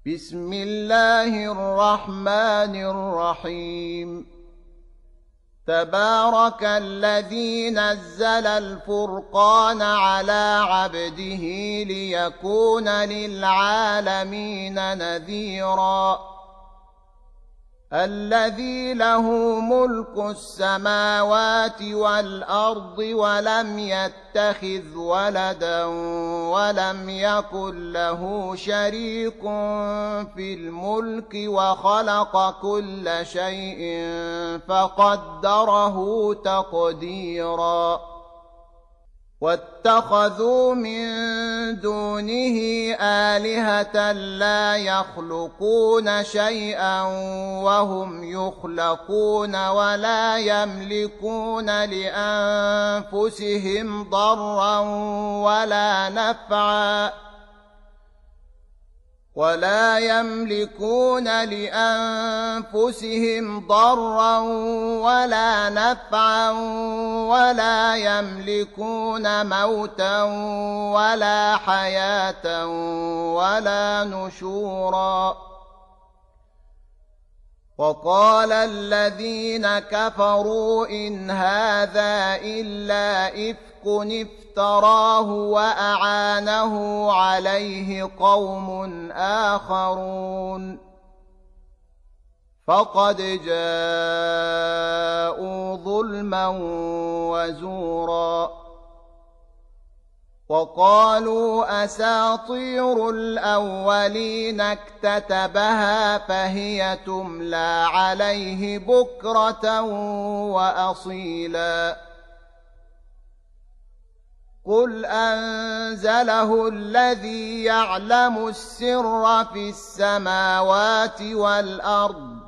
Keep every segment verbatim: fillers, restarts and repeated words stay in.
بسم الله الرحمن الرحيم تبارك الذي نزل الفرقان على عبده ليكون للعالمين نذيرا الذي له ملك السماوات والأرض ولم يتخذ ولدا ولم يكن له شريك في الملك وخلق كل شيء فقدره تقديرا واتخذوا من دونه آلهة لا يخلقون شيئا وهم يخلقون ولا يملكون لأنفسهم ضرا ولا نفعا ولا يملكون لأنفسهم ضرا ولا نفعا ولا يملكون موتا ولا حياة ولا نشورا وقال الذين كفروا إن هذا إلا إفك افتراه وأعانه عليه قوم آخرون فقد جاءوا ظلما وزورا وقالوا أساطير الأولين اكتتبها فهي تملى عليه بكرة وأصيلا قل أنزله الذي يعلم السر في السماوات والأرض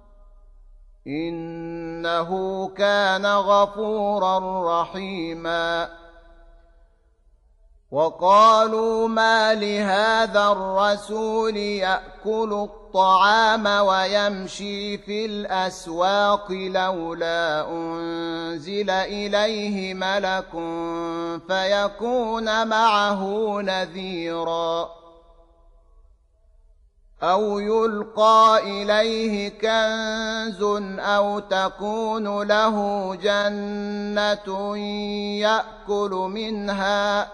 إنه كان غفورا رحيما وقالوا ما لهذا الرسول يأكل الطعام ويمشي في الأسواق لولا أنزل إليه ملك فيكون معه نذيرا أو يلقى إليه كنز أو تكون له جنة يأكل منها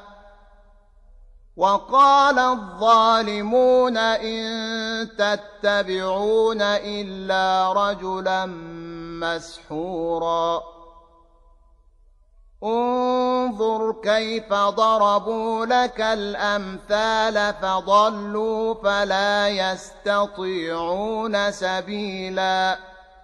وقال الظالمون إن تتبعون إلا رجلا مسحورا انظر كيف ضربوا لك الأمثال فضلوا فلا يستطيعون سبيلا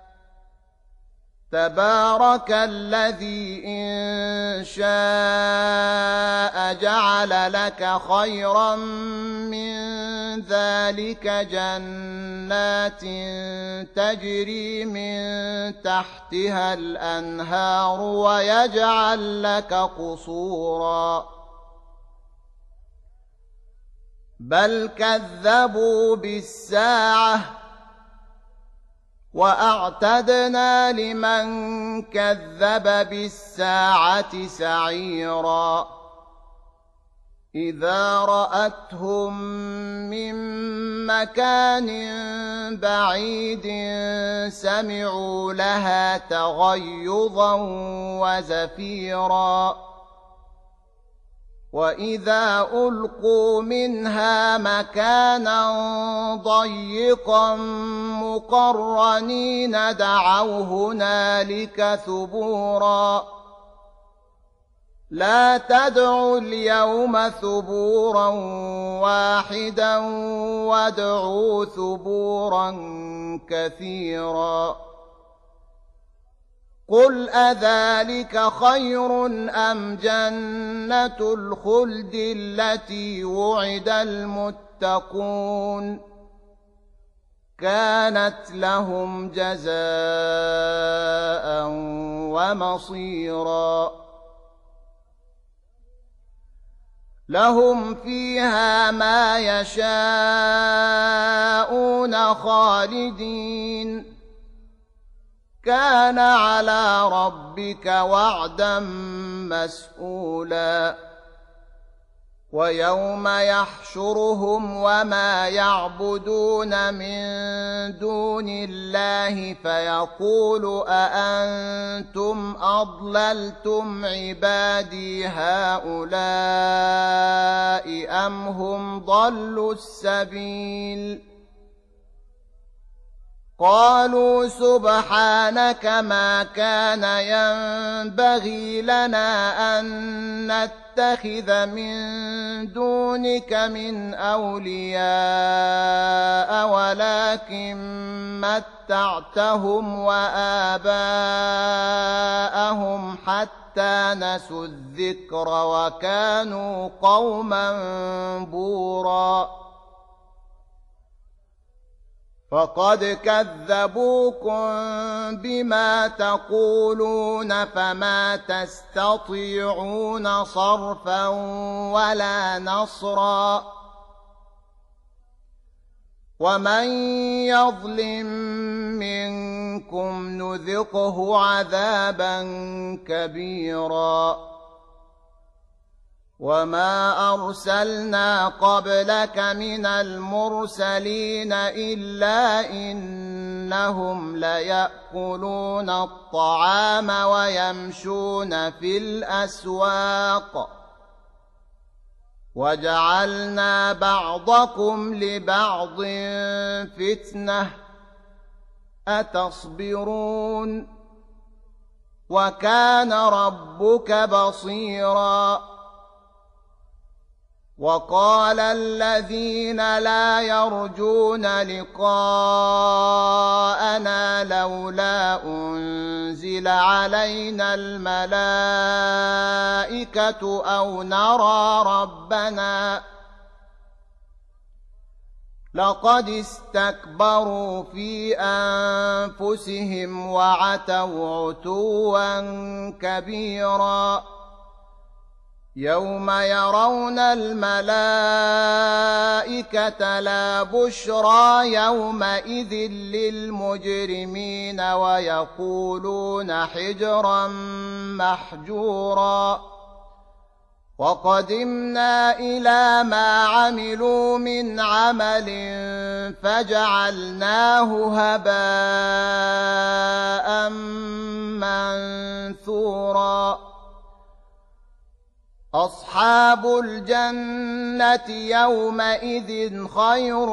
تبارك الذي إن شاء جعل لك خيرا من ذلك جنات تجري من تحتها الأنهار ويجعل لك قصورا بل كذبوا بالساعة وأعتدنا لمن كذب بالساعة سعيرا إذا رأتهم من مكان بعيد سمعوا لها تغيظا وزفيرا وإذا ألقوا منها مكانا ضيقا مقرنين دعوا هنالك ثبورا لا تدعوا اليوم ثبورا واحدا وادعوا ثبورا كثيرا قل أذلك خير أم جنة الخلد التي وعد المتقون كانت لهم جزاء ومصيرا لهم فيها ما يشاءون خالدين كان على ربك وعدا مسئولا ويوم يحشرهم وما يعبدون من دون الله فيقول أأنتم أضللتم عبادي هؤلاء أم هم ضلوا السبيل قالوا سبحانك ما كان ينبغي لنا أن نتخذ من دونك من أولياء ولكن متعتهم وآباءهم حتى نسوا الذكر وكانوا قوما بورا فقد كذبوكم بما تقولون فما تستطيعون صرفا ولا نصرا ومن يظلم منكم نذقه عذابا كبيرا وما أرسلنا قبلك من المرسلين إلا إنهم ليأكلون الطعام ويمشون في الأسواق وجعلنا بعضكم لبعض فتنة أتصبرون وكان ربك بصيراً وقال الذين لا يرجون لقاءنا لولا أنزل علينا الملائكة أو نرى ربنا لقد استكبروا في أنفسهم وعتوا عتوا كبيرا يوم يرون الملائكة لا بشرى يومئذ للمجرمين ويقولون حجرا محجورا وقدمنا إلى ما عملوا من عمل فجعلناه هباء منثورا أصحاب الجنة يومئذ خير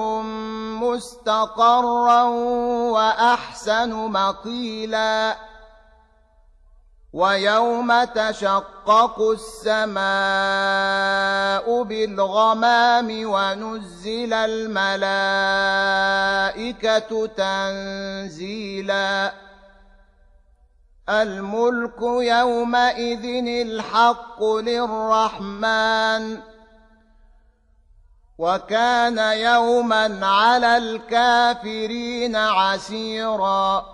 مستقرا وأحسن مقيلا ويوم تشقق السماء بالغمام ونزل الملائكة تنزيلا الملك يومئذ الحق للرحمن وكان يوما على الكافرين عسيرا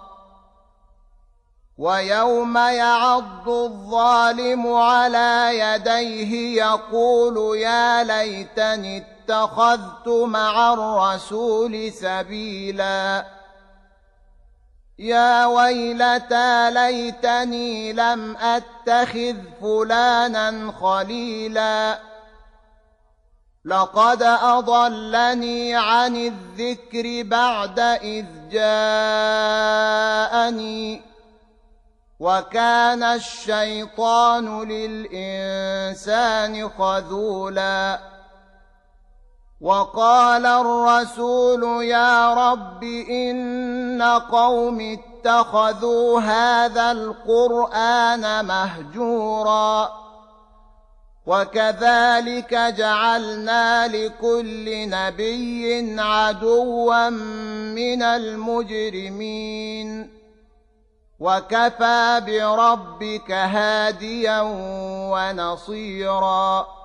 ويوم يعض الظالم على يديه يقول يا ليتني اتخذت مع الرسول سبيلا يا ويلتى ليتني لم أتخذ فلانا خليلا لقد أضلني عن الذكر بعد إذ جاءني وكان الشيطان للإنسان خذولا وقال الرسول يا رب إن قوم اتخذوا هذا القرآن مهجورا وكذلك جعلنا لكل نبي عدوا من المجرمين وكفى بربك هاديا ونصيرا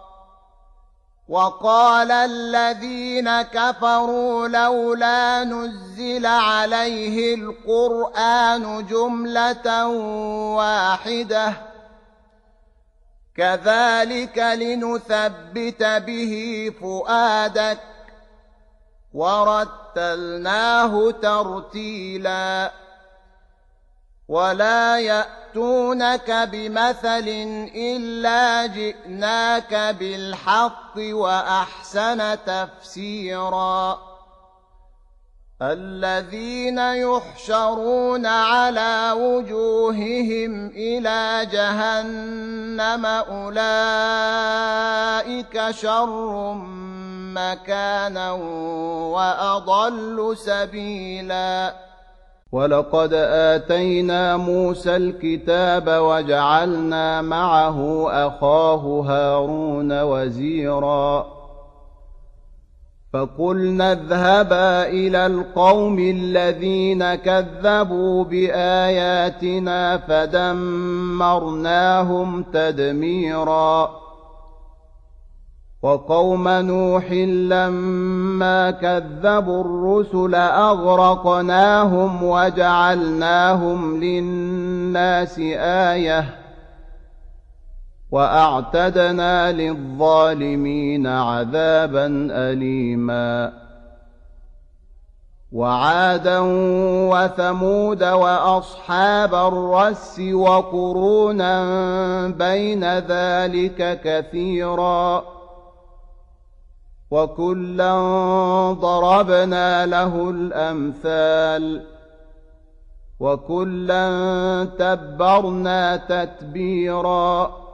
وقال الذين كفروا لولا نزل عليه القرآن جملة واحدة كذلك لنثبت به فؤادك ورتلناه ترتيلا ولا يأتونك بمثل إلا جئناك بالحق وأحسن تفسيرا الذين يحشرون على وجوههم إلى جهنم أولئك شر مكانا وأضل سبيلا ولقد آتينا موسى الكتاب وجعلنا معه أخاه هارون وزيرا فقلنا اذهبا إلى القوم الذين كذبوا بآياتنا فدمرناهم تدميرا وقوم نوح لما كذبوا الرسل أغرقناهم وجعلناهم للناس آية وأعتدنا للظالمين عذابا أليما وعادا وثمود وأصحاب الرس وقرونا بين ذلك كثيرا وكلا ضربنا له الأمثال وكلا تبرنا تتبيرا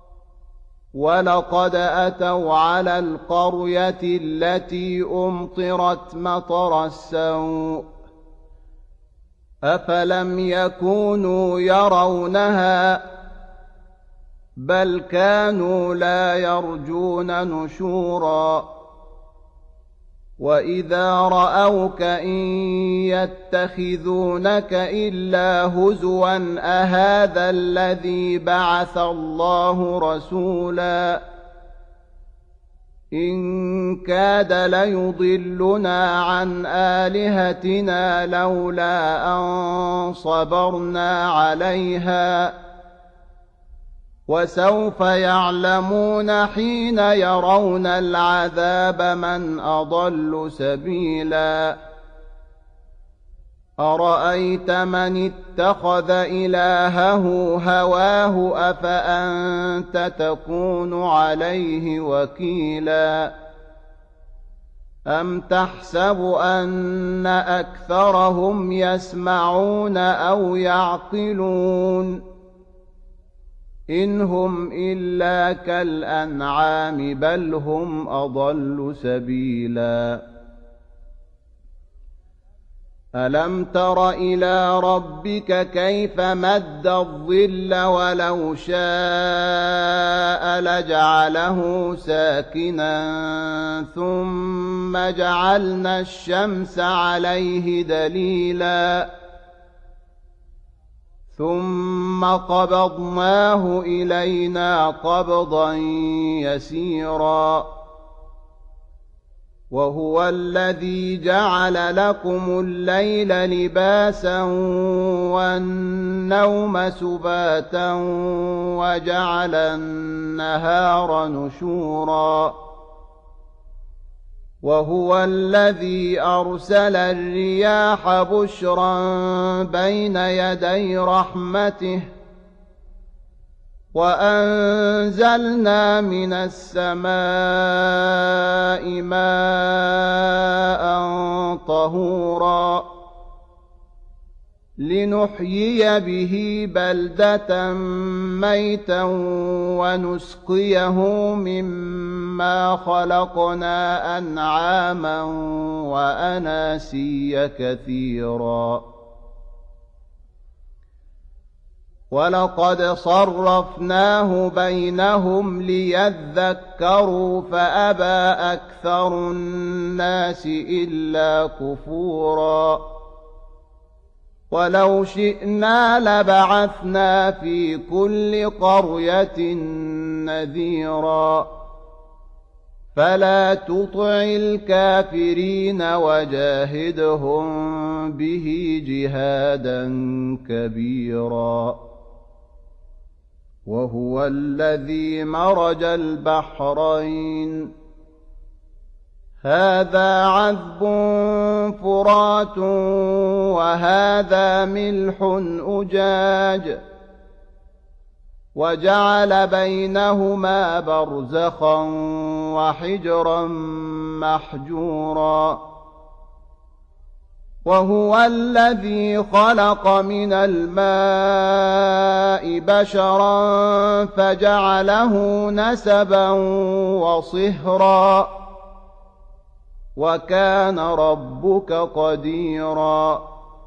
ولقد أتوا على القرية التي أمطرت مطر السوء أفلم يكونوا يرونها بل كانوا لا يرجون نشورا وإذا رأوك إن يتخذونك إلا هزوا أهذا الذي بعث الله رسولا إن كاد ليضلنا عن آلهتنا لولا أن صبرنا عليها وسوف يعلمون حين يرون العذاب من أضل سبيلا أرأيت من اتخذ إلهه هواه أفأنت تكون عليه وكيلا أم تحسب أن أكثرهم يسمعون أو يعقلون إن هم إلا كالأنعام بل هم أضل سبيلا ألم تر إلى ربك كيف مد الظل ولو شاء لجعله ساكنا ثم جعلنا الشمس عليه دليلا ثم قبضناه إلينا قبضا يسيرا وهو الذي جعل لكم الليل لباسا والنوم سباتا وجعل النهار نشورا وهو الذي أرسل الرياح بشرا بين يدي رحمته وأنزلنا من السماء ماء طهورا لنحيي به بلدة ميتا ونسقيه مما خلقنا أنعاما وأناسيا كثيرا ولقد صرفناه بينهم ليذكروا فأبى أكثر الناس إلا كفورا ولو شئنا لبعثنا في كل قرية نذيرا فلا تطع الكافرين وجاهدهم به جهادا كبيرا وهو الذي مرج البحرين هذا عذب فرات وهذا ملح أجاج وجعل بينهما برزخا وحجرا محجورا وهو الذي خلق من الماء بشرا فجعله نسبا وصهرا وكان ربك قديرا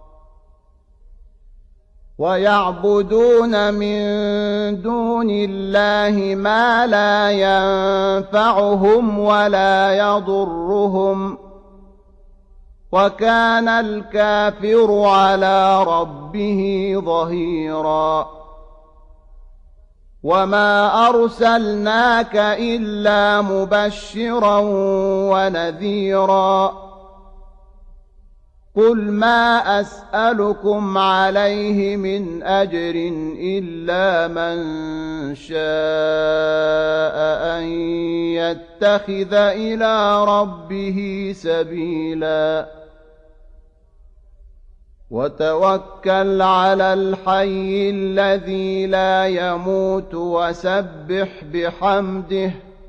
ويعبدون من دون الله ما لا ينفعهم ولا يضرهم وكان الكافر على ربه ظهيرا وما أرسلناك إلا مبشرا ونذيرا قل ما أسألكم عليه من أجر إلا من شاء أن يتخذ إلى ربه سبيلا وتوكل على الحي الذي لا يموت وسبح بحمده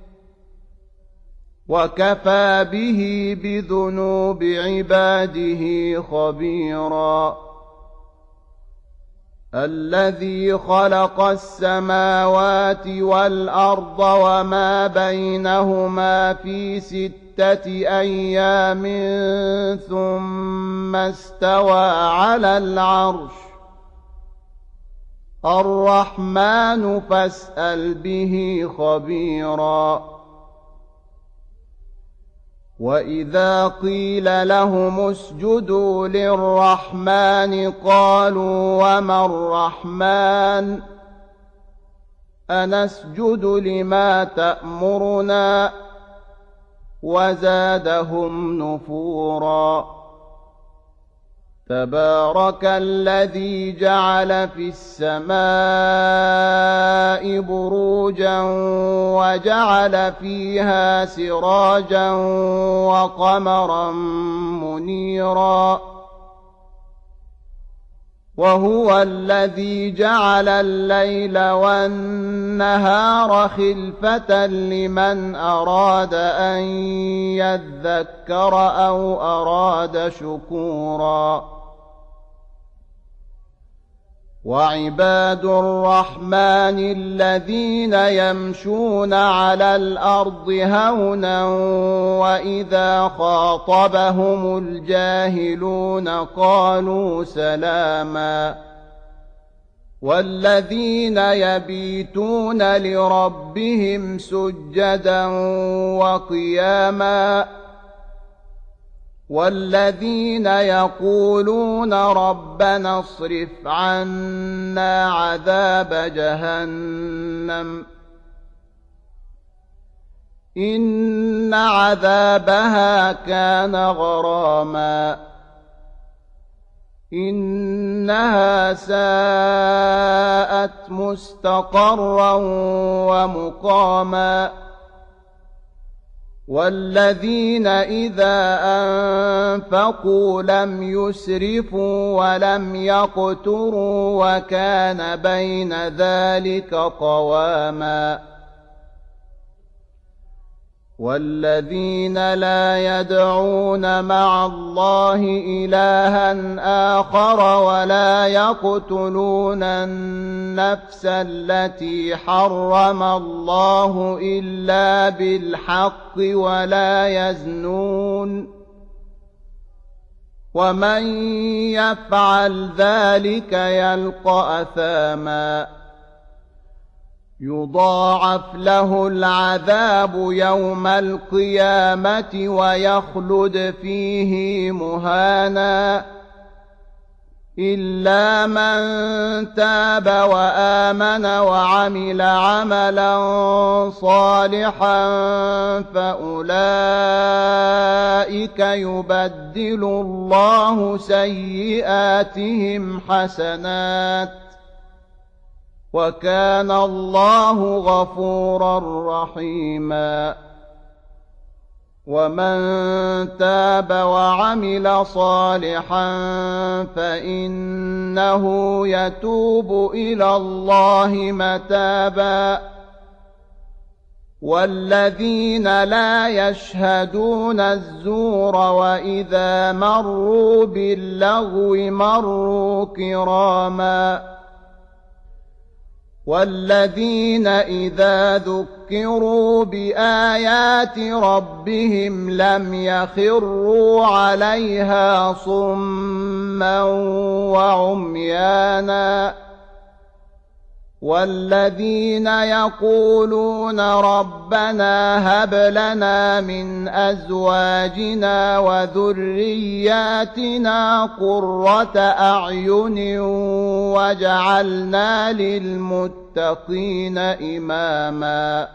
وكفى به بذنوب عباده خبيرا الذي خلق السماوات والأرض وما بينهما في ستة أيام ثم استوى على العرش الرحمن فاسأل به خبيرا وإذا قيل لهم اسجدوا للرحمن قالوا وما الرحمن أنسجد لما تأمرنا وزادهم نفورا تبارك الذي جعل في السماء بروجا وجعل فيها سراجا وقمرا منيرا وهو الذي جعل الليل والنهار خلفة لمن أراد أن يذكر أو أراد شكورا وعباد الرحمن الذين يمشون على الأرض هونا وإذا خاطبهم الجاهلون قالوا سلاما والذين يبيتون لربهم سجدا وقياما والذين يقولون ربنا اصرف عنا عذاب جهنم إن عذابها كان غراما إنها ساءت مستقرا ومقاما والذين إذا أنفقوا لم يسرفوا ولم يقتروا وكان بين ذلك قواما والذين لا يدعون مع الله إلها آخر ولا يقتلون النفس التي حرم الله إلا بالحق ولا يزنون ومن يفعل ذلك يلقى أثاما يضاعف له العذاب يوم القيامة ويخلد فيه مهانا إلا من تاب وآمن وعمل عملا صالحا فأولئك يبدل الله سيئاتهم حسنات وكان الله غفورا رحيما ومن تاب وعمل صالحا فإنه يتوب إلى الله متابا والذين لا يشهدون الزور وإذا مروا باللغو مروا كراما والذين إذا ذكروا بآيات ربهم لم يخروا عليها صما وعميانا والذين يقولون ربنا هب لنا من أزواجنا وذرياتنا قرة أعين واجعلنا للمتقين إماما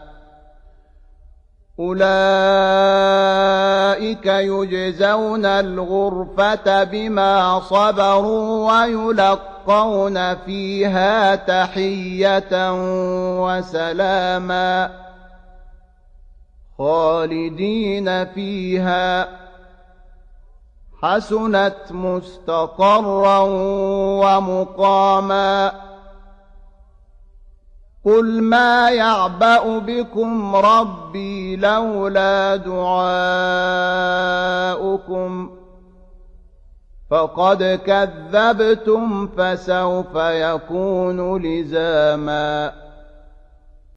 أولئك يجزون الغرفة بما صبروا ويلقون فيها تحية وسلاما خالدين فيها حسنت مستقرا ومقاما قل ما يعبأ بكم ربي لولا دعاؤكم فقد كذبتم فسوف يكون لزاما